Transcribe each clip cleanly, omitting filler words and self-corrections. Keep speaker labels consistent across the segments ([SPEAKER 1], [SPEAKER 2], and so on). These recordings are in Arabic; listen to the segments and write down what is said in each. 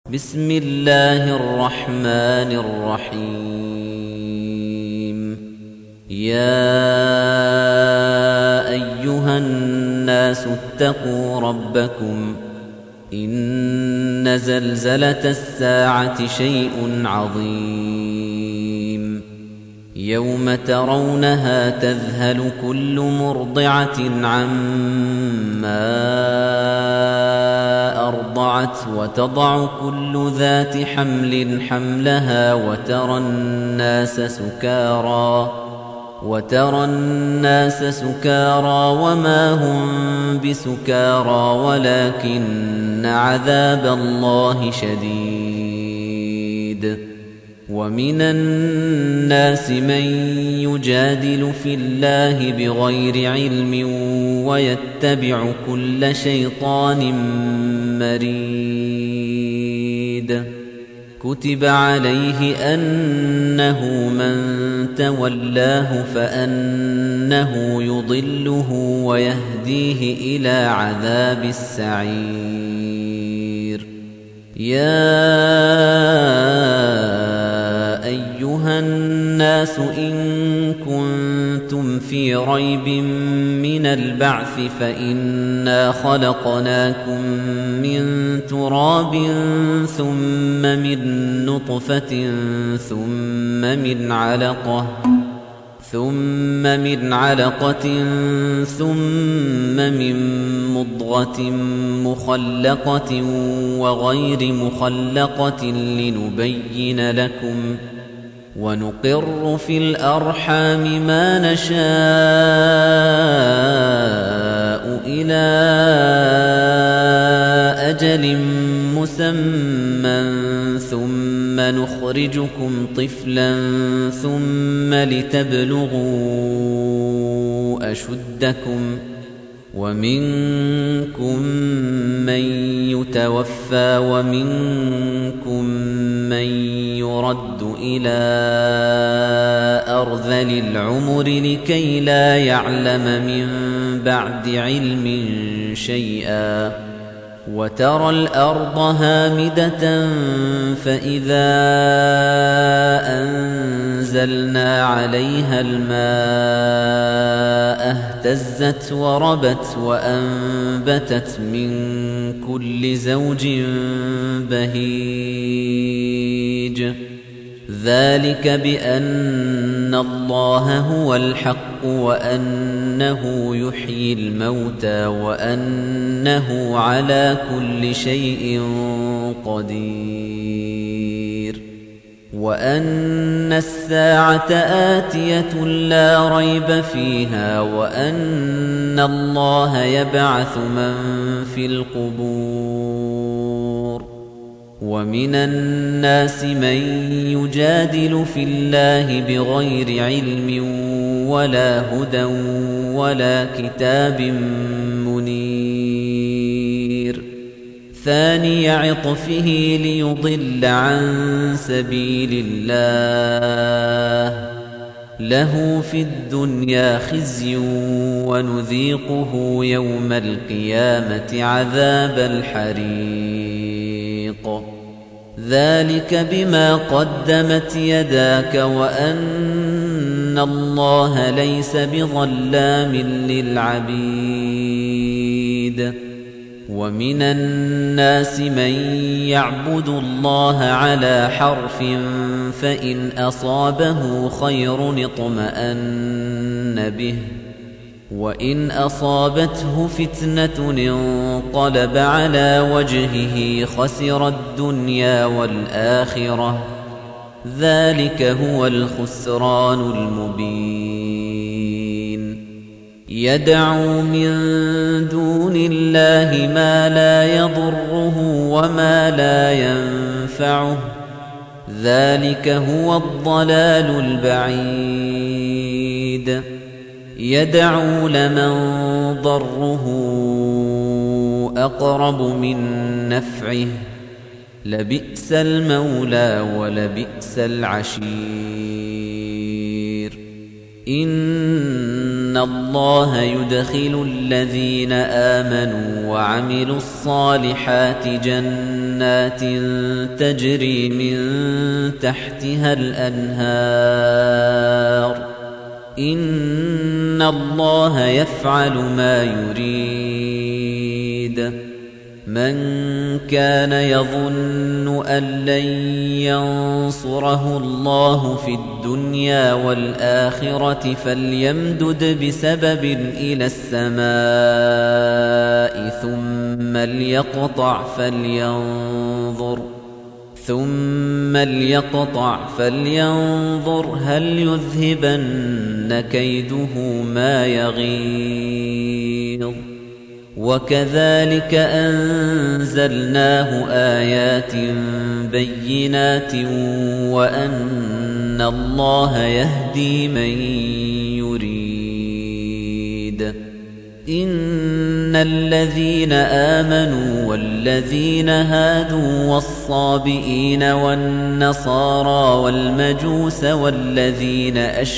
[SPEAKER 1] بسم الله الرحمن الرحيم. يا أيها الناس اتقوا ربكم إن زلزلة الساعة شيء عظيم يوم ترونها تذهل كل مرضعة عما أرضعت وتضع كل ذات حمل حملها وترى الناس سكارى وما هم بسكارى ولكن عذاب الله شديد. ومن الناس من يجادل في الله بغير علم ويتبع كل شيطان مريد. كتب عليه أنه من تولاه فأنه يضله ويهديه إلى عذاب السعير. يا أيها الناس إن كنتم في ريب من البعث فإنا خلقناكم من تراب ثم من نطفة ثم من علقة ثم من مضغة مخلقة وغير مخلقة لنبين لكم ونقر في الأرحام ما نشاء إلى أجل مسمى ثم نخرجكم طفلا ثم لتبلغوا أشدكم ومنكم من يتوفى ومنكم من يرد إلى أرذل العمر لكي لا يعلم من بعد علم شيئا. وترى الأرض هامدة فإذا أنزلنا عليها الماء اهتزت وربت وأنبتت من كل زوج بهيج. ذلك بأن الله هو الحق وأنه يحيي الموتى وأنه على كل شيء قدير. وأن الساعة آتية لا ريب فيها وأن الله يبعث من في القبور. ومن الناس من يجادل في الله بغير علم ولا هدى ولا كتاب منير. ثاني عطفه ليضل عن سبيل الله له في الدنيا خزي ونذيقه يوم القيامة عذاب الحريق. ذلك بما قدمت يداك وأن الله ليس بظلام للعبيد. ومن الناس من يعبد الله على حرف فإن أصابه خير اطمأن به وإن أصابته فتنة انقلب على وجهه خسر الدنيا والآخرة. ذلك هو الخسران المبين. يدعو من دون الله ما لا يضره وما لا ينفعه. ذلك هو الضلال البعيد. يدعو لمن ضره أقرب من نفعه لبئس المولى ولبئس العشير. إن الله يدخل الذين آمنوا وعملوا الصالحات جنات جنات تجري من تحتها الأنهار إن الله يفعل ما يريد من كان يظن أن لن ينصره الله في الدنيا والآخرة فليمدد بسبب إلى السماء ثم ليقطع فلينظر هل يذهبن كيده ما يغيظ وكذلك أنزلناه آيات بينات وأن الله يهدي من يريد إن الذين آمنوا والذين هادوا والصابئين والنصارى والمجوس والذين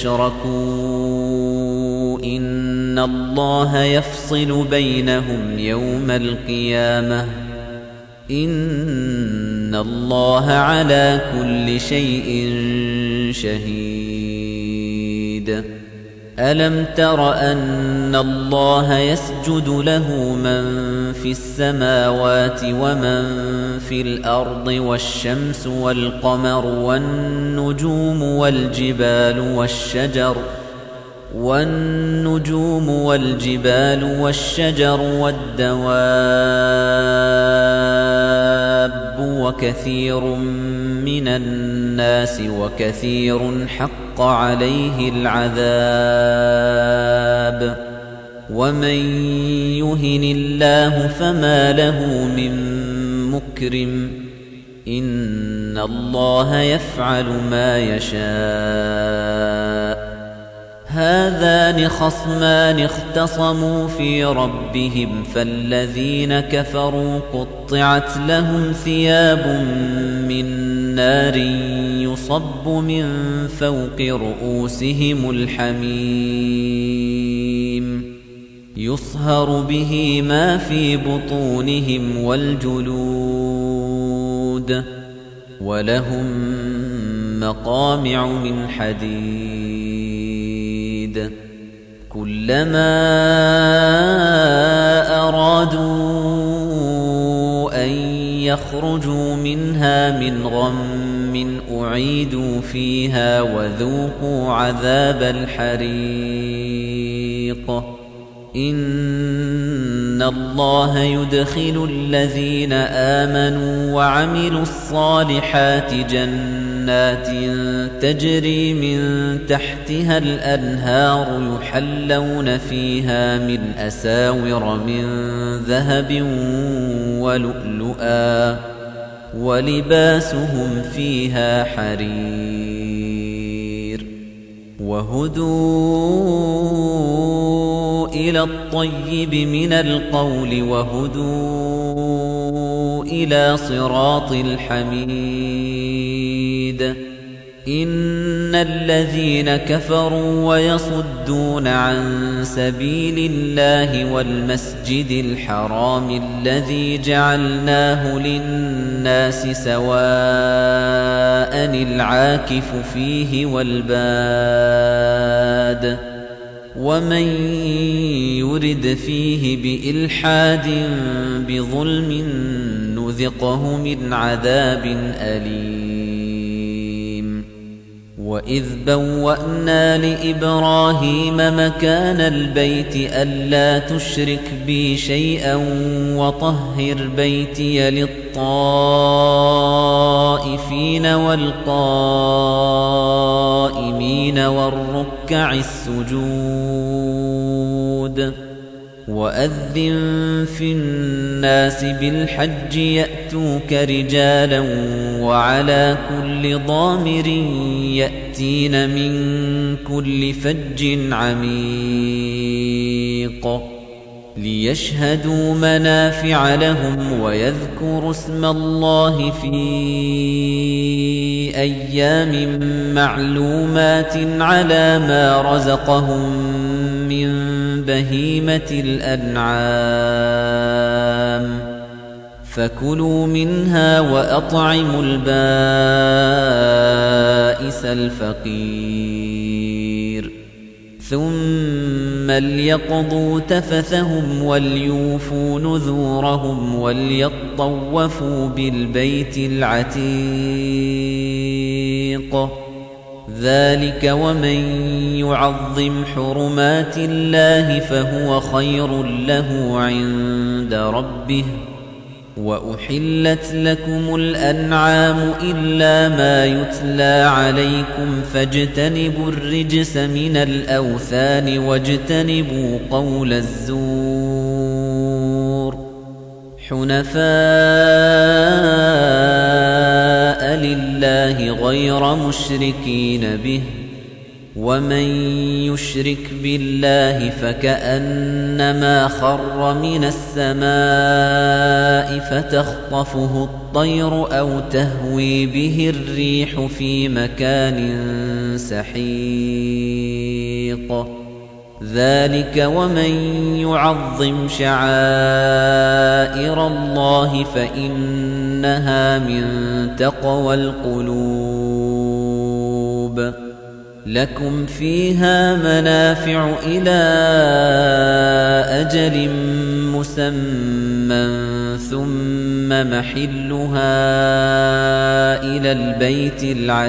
[SPEAKER 1] أشركوا إن الله يفصل بينهم يوم القيامة إن الله على كل شيء شهيد ألم تر أن الله يسجد له من في السماوات ومن في الأرض والشمس والقمر والنجوم والجبال والشجر والدواب وكثير من الناس وكثير حق عليه العذاب ومن يهن الله فما له من مكرم إن الله يفعل ما يشاء هذان خصمان اختصموا في ربهم فالذين كفروا قطعت لهم ثياب من نار يصب من فوق رؤوسهم الحميم يصهر به ما في بطونهم والجلود ولهم مقامع من حديد كلما أرادوا أن يخرجوا منها من غم أعيدوا فيها وذوقوا عذاب الحريق إن الله يدخل الذين آمنوا وعملوا الصالحات جنات تجري من تحتها الأنهار يحلون فيها من أساور من ذهب ولؤلؤا ولباسهم فيها حرير وهدوا إلى الطيب من القول وهدوا إلى صراط الحميد إن الذين كفروا ويصدون عن سبيل الله والمسجد الحرام الذي جعلناه للناس سواء العاكف فيه والباد ومن يرد فيه بإلحاد بظلم نذقه من عذاب أليم وإذ بوأنا لإبراهيم مكان البيت ألا تشرك بي شيئا وطهر بيتي للطائفين والقائمين والركع السجود وأذن في الناس بالحج يأتوك رجالا وعلى كل ضامر يأتين من كل فج عميق ليشهدوا منافع لهم ويذكروا اسم الله في أيام معلومات على ما رزقهم من بهيمة الأنعام فكلوا منها وأطعموا البائس الفقير ثم ليقضوا تفثهم وليوفوا نذورهم وليطوفوا بالبيت العتيق ذلك ومن يعظم حرمات الله فهو خير له عند ربه وأحلت لكم الأنعام إلا ما يتلى عليكم فاجتنبوا الرجس من الأوثان واجتنبوا قول الزور حنفاء لله غير مشركين به ومن يشرك بالله فكأنما خر من السماء فتخطفه الطير أو تهوي به الريح في مكان سحيق ذلك ومن يعظم شعائر الله فإنها من تقوى القلوب لكم فيها منافع إلى أجل مسمى ثم محلها إلى البيت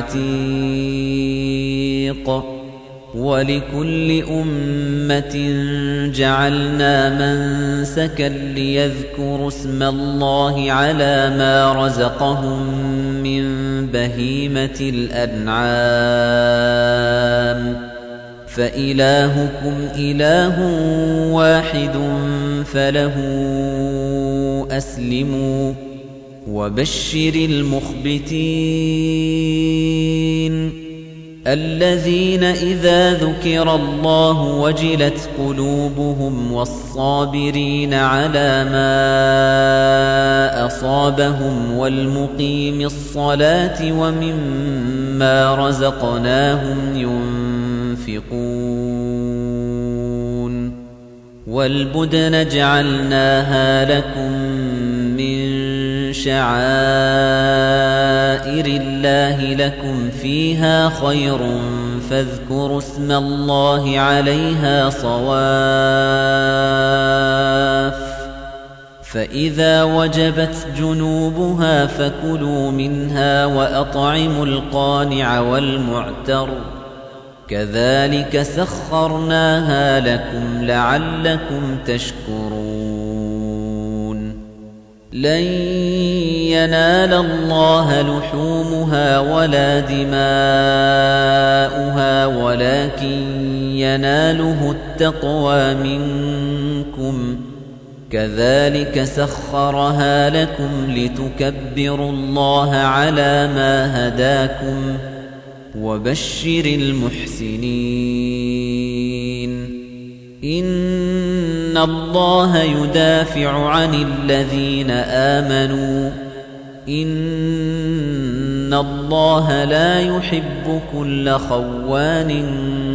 [SPEAKER 1] العتيق ولكل أمة جعلنا منسكا ليذكروا اسم الله على ما رزقهم من بهيمة الأنعام فإلهكم إله واحد فله أسلموا وبشر المخبتين الذين إذا ذكر الله وجلت قلوبهم والصابرين على ما أصابهم والمقيم الصلاة ومما رزقناهم ينفقون والبدن جعلناها لكم من شعائر الله لكم فيها خير فاذكروا اسم الله عليها صواف فإذا وجبت جنوبها فكلوا منها وأطعموا القانع والمعتر كذلك سخرناها لكم لعلكم تشكرون لن ينال الله لحومها ولا دماؤها ولكن يناله التقوى منكم كذلك سخرها لكم لتكبروا الله على ما هداكم وبشر المحسنين إن الله يدافع عن الذين آمنوا إن الله لا يحب كل خوان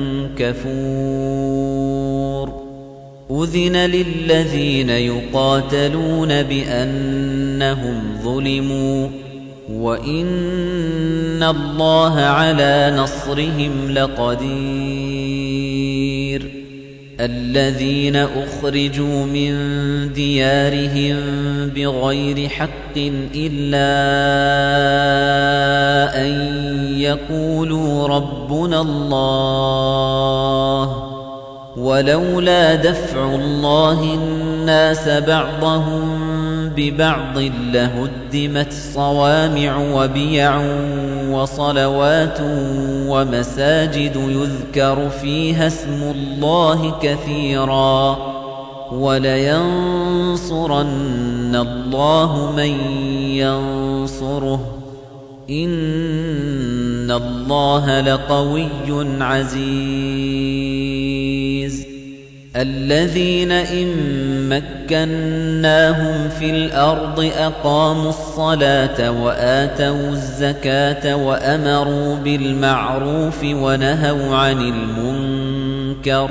[SPEAKER 1] كفور أذن للذين يقاتلون بأنهم ظلموا وإن الله على نصرهم لقدير الذين أخرجوا من ديارهم بغير حق إلا أن يقولوا ربنا الله ولولا دفع الله الناس بعضهم ببعض لهدمت صوامع وبيع وصلوات ومساجد يذكر فيها اسم الله كثيرا ولينصرن الله من ينصره إن الله لقوي عزيز الذين إن مكناهم في الأرض أقاموا الصلاة وآتوا الزكاة وأمروا بالمعروف ونهوا عن المنكر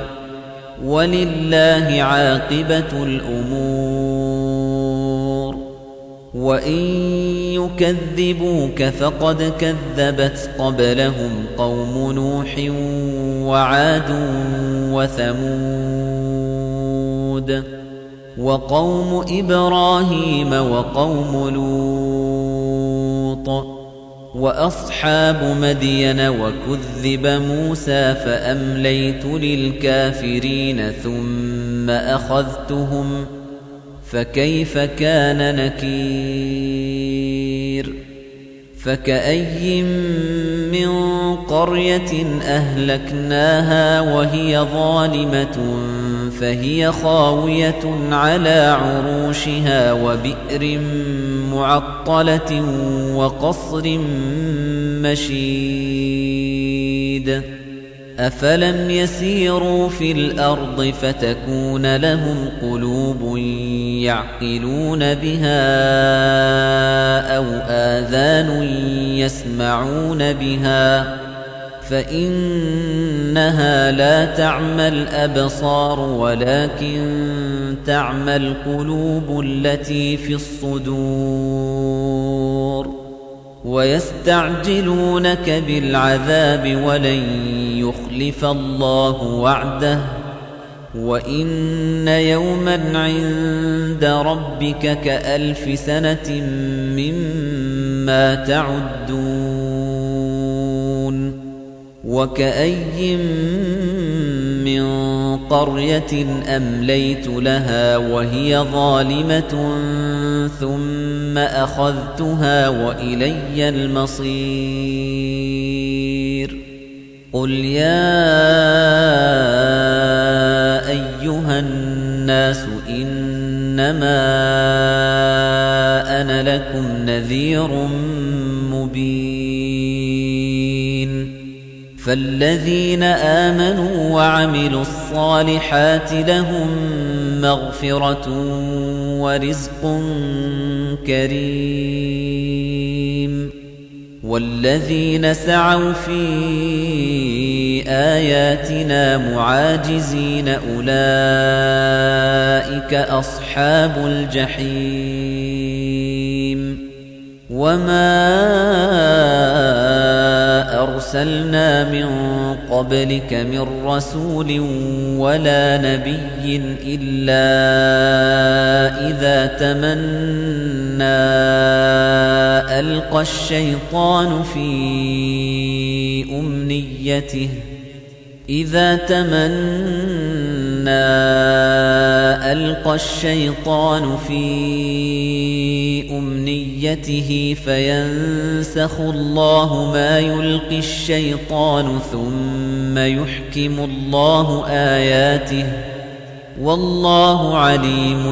[SPEAKER 1] ولله عاقبة الأمور وَإِن يُكَذِّبُوكَ فَقَدْ كَذَّبَتْ قَبْلَهُمْ قَوْمُ نُوحٍ وَعَادٌ وَثَمُودُ وَقَوْمُ إِبْرَاهِيمَ وَقَوْمُ لُوطٍ وَأَصْحَابُ مَدْيَنَ وَكُذِّبَ مُوسَى فَأَمْلَيْتُ لِلْكَافِرِينَ ثُمَّ أَخَذْتُهُمْ فَكَيْفَ كَانَ نَكِيرِ فَكَأَيٍّ مِّن قَرْيَةٍ أَهْلَكْنَاهَا وَهِيَ ظَالِمَةٌ فَهِيَ خَاوِيَةٌ عَلَى عُرُوشِهَا وَبِئْرٍ مُّعَطَّلَةٍ وَقَصْرٍ مَّشِيدٍ أَفَلَمْ يَسِيرُوا فِي الْأَرْضِ فَتَكُونَ لَهُمْ قُلُوبٌ يَعْقِلُونَ بِهَا أَوْ آذَانٌ يَسْمَعُونَ بِهَا فَإِنَّهَا لَا تَعْمَى الْأَبْصَارُ وَلَكِن تَعْمَى الْقُلُوبُ الَّتِي فِي الصُّدُورِ وَيَسْتَعْجِلُونَكَ بِالْعَذَابِ وَلَن يُخْلِفَ اللَّهُ وَعْدَهُ وَإِنَّ يَوْمًا عِندَ رَبِّكَ كَأَلْفِ سَنَةٍ مِّمَّا تَعُدُّونَ وَكَأَيٍّ مِّن قَرْيَةٍ أَمْلَيْتُ لَهَا وَهِيَ ظَالِمَةٌ ثُمَّ أَخَذْتُهَا وَإِلَيَّ الْمَصِيرُ قُلْ يَا أَيُّهَا النَّاسُ إِنَّمَا أَنَا لَكُمْ نَذِيرٌ مُبِينٌ فَالَّذِينَ آمَنُوا وَعَمِلُوا الصَّالِحَاتِ لَهُم مَّغْفِرَةٌ وَرِزْقٌ كَرِيمٌ وَالَّذِينَ سَعَوْا فِي آيَاتِنَا مُعَاجِزِينَ أُولَئِكَ أَصْحَابُ الْجَحِيمِ وَمَا أَرْسَلْنَا مِن قَبْلِكَ مِن رَّسُولٍ وَلَا نَبِيٍّ إِلَّا إِذَا تَمَنَّىٰ أَلْقَى الشَّيْطَانُ في أمنيته فينسخ الله ما يلقي الشيطان ثم يحكم الله آياته والله عليم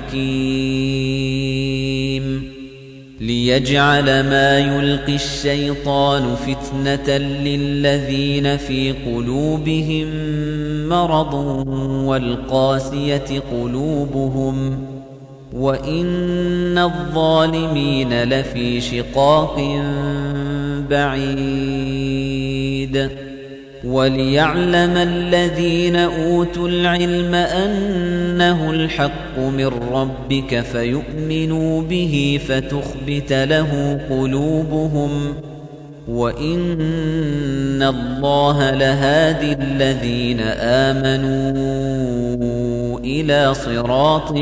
[SPEAKER 1] حكيم ليجعل ما يلقي الشيطان فتنة للذين في قلوبهم مرض والقاسية قلوبهم وإن الظالمين لفي شقاق بعيد وليعلم الذين أوتوا العلم أنه الحق من ربك فيؤمنوا به فتخبت له قلوبهم وإن الله لهادي الذين آمنوا إلى صراط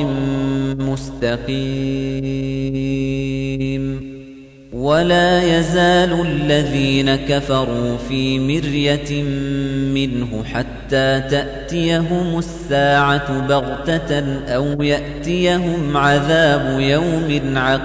[SPEAKER 1] مستقيم ولا يزال الذين كفروا في مرية منه حتى تأتيهم الساعة بغتة أو يأتيهم عذاب يوم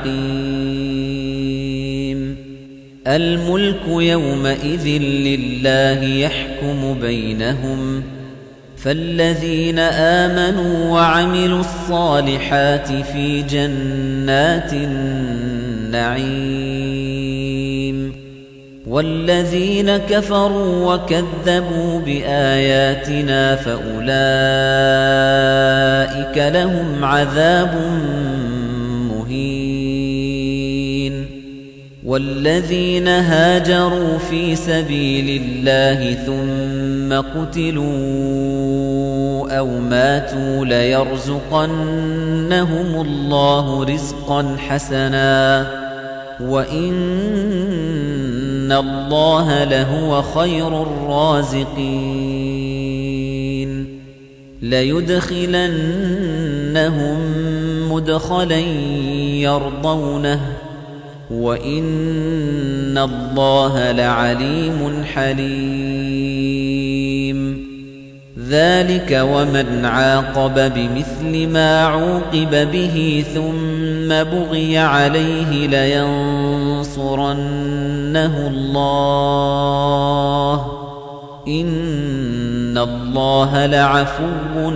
[SPEAKER 1] عقيم الملك يومئذ لله يحكم بينهم فالذين آمنوا وعملوا الصالحات في جنات النعيم والذين كفروا وكذبوا بآياتنا فأولئك لهم عذاب مهين والذين هاجروا في سبيل الله ثم قتلوا أو ماتوا ليرزقنهم الله رزقا حسنا وإن الله لهو خير الرازقين ليدخلنهم مدخلا يرضونه وَإِنَّ اللَّهَ لَعَلِيمٌ حَلِيمٌ ذَلِكَ وَمَنْ عَاقَبَ بِمِثْلِ مَا عُوقِبَ بِهِ ثُمَّ بُغِيَ عَلَيْهِ لَيَنصُرَنَّهُ اللَّهُ إِنَّ اللَّهَ لَعَفُوٌّ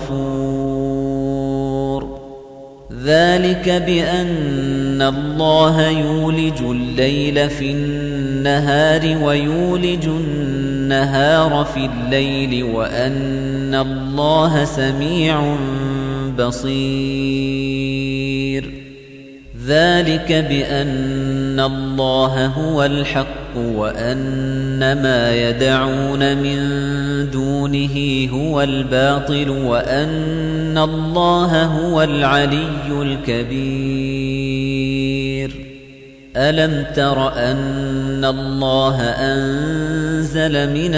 [SPEAKER 1] غَفُورٌ ذَلِكَ بِأَنَّ اللَّهَ يُولِجُ اللَّيْلَ فِي النَّهَارِ وَيُولِجُ النَّهَارَ في الليل وأن الله سميع بصير ذلك بأن الله هو الحق وأن ما يدعون من دونه هو الباطل وأن الله هو العلي الكبير ألم تر أن الله أنزل من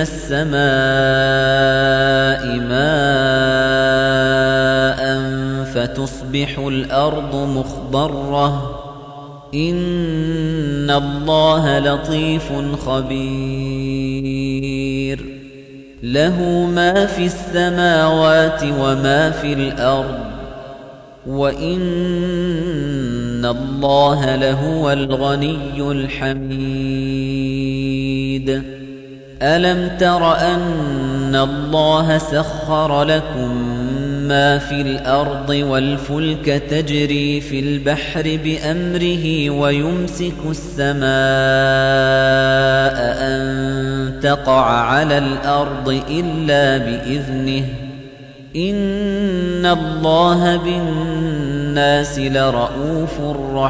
[SPEAKER 1] السماء ماء فتصبح الأرض مخضرة إن الله لطيف خبير له ما في السماوات وما في الأرض وَإِنَّ اللَّهَ لَهُوَ الْغَنِيُّ الْحَمِيدُ أَلَمْ تَرَ أَنَّ اللَّهَ سَخَّرَ لَكُم مَّا فِي الْأَرْضِ وَالْفُلْكَ تَجْرِي فِي الْبَحْرِ بِأَمْرِهِ وَيُمْسِكُ السَّمَاءَ أَن تَقَعَ عَلَى الْأَرْضِ إِلَّا بِإِذْنِهِ إِنَّ اللَّهَ بِالنَّاسِ لَرَءُوفٌ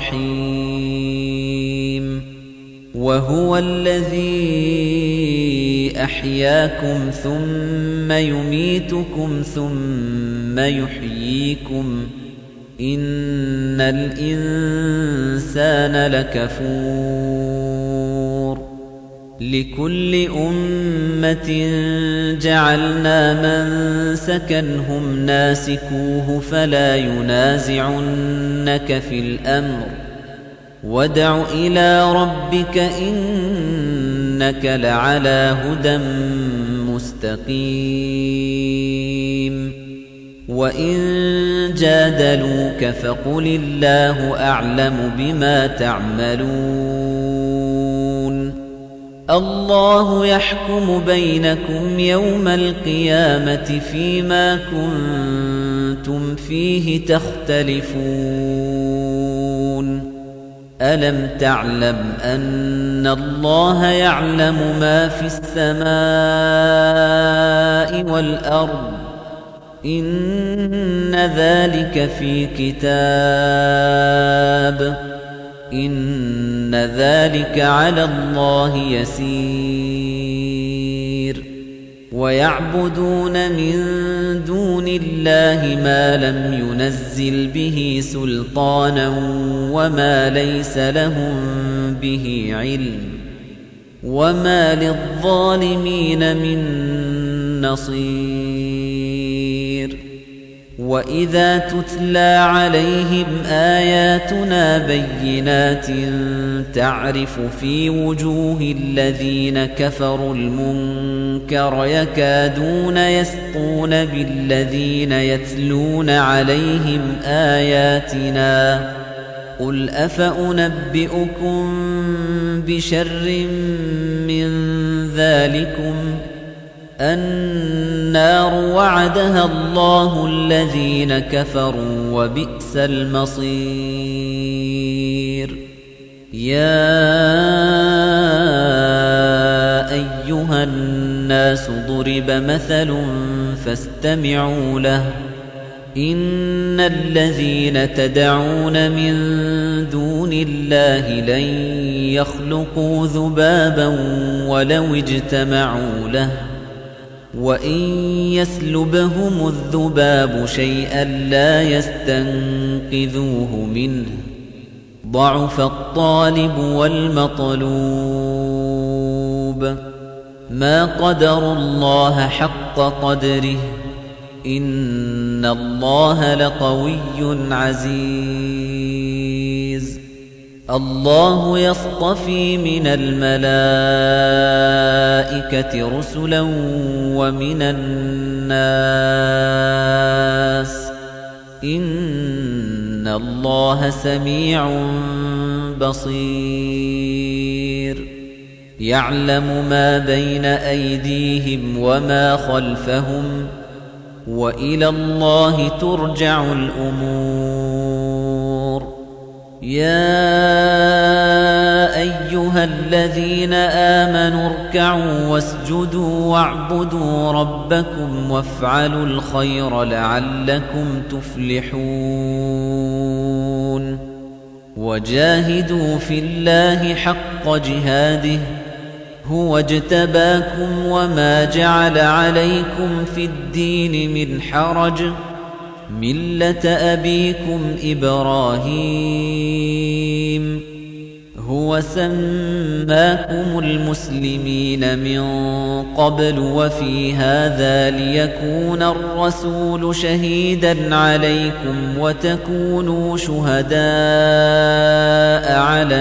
[SPEAKER 1] رَحِيمٌ وَهُوَ الَّذِي أَحْيَاكُمْ ثُمَّ يُمِيتُكُمْ ثُمَّ يُحْيِيكُمْ إِنَّ الْإِنسَانَ لَكَفُورٌ لِكُلِّ أُمَّةٍ جَعَلْنَا مَنسَكًا هُمْ نَاسِكُوهُ فَلَا يُنَازِعُنَّكَ فِي الْأَمْرِ وَادْعُ إِلَى رَبِّكَ إِنَّكَ لَعَلَى هُدًى مُسْتَقِيمٍ وَإِن جَادَلُوكَ فَقُلِ اللَّهُ أَعْلَمُ بِمَا تَعْمَلُونَ الله يحكم بينكم يوم القيامة فيما كنتم فيه تختلفون ألم تعلم أن الله يعلم ما في السماء والأرض إن ذلك في كتاب إن ذلك على الله يسير ويعبدون من دون الله ما لم ينزل به سلطانا وما ليس لهم به علم وما للظالمين من نصير وَإِذَا تُتْلَى عَلَيْهِمْ آيَاتُنَا بَيِّنَاتٍ تَعْرِفُ فِي وُجُوهِ الَّذِينَ كَفَرُوا الْمُنكَرَ يَكَادُونَ يَسْطُونَ بِالَّذِينَ يَتْلُونَ عَلَيْهِمْ آيَاتِنَا قُلْ أَفَأُنَبِّئُكُم بِشَرٍّ مِّن ذَلِكُمْ النار وعدها الله الذين كفروا وبئس المصير يا أيها الناس ضرب مثل فاستمعوا له إن الذين تدعون من دون الله لن يخلقوا ذبابا ولو اجتمعوا له وإن يسلبهم الذباب شيئا لا يستنقذوه منه ضعف الطالب والمطلوب ما قدروا الله حق قدره إن الله لقوي عزيز الله يصطفي من الملائكة رسلا ومن الناس إن الله سميع بصير يعلم ما بين أيديهم وما خلفهم وإلى الله ترجع الأمور يا أيها الذين آمنوا اركعوا واسجدوا واعبدوا ربكم وافعلوا الخير لعلكم تفلحون وجاهدوا في الله حق جهاده هو اجتباكم وما جعل عليكم في الدين من حرج ملة أبيكم إبراهيم هو سماكم المسلمين من قبل وفي هذا ليكون الرسول شهيدا عليكم وتكونوا شهداء على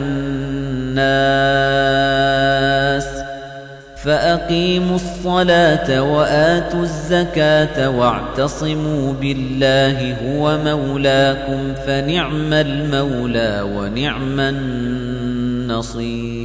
[SPEAKER 1] الناس فأقيموا الصلاة وآتوا الزكاة واعتصموا بالله هو مولاكم فنعم المولى ونعم النصير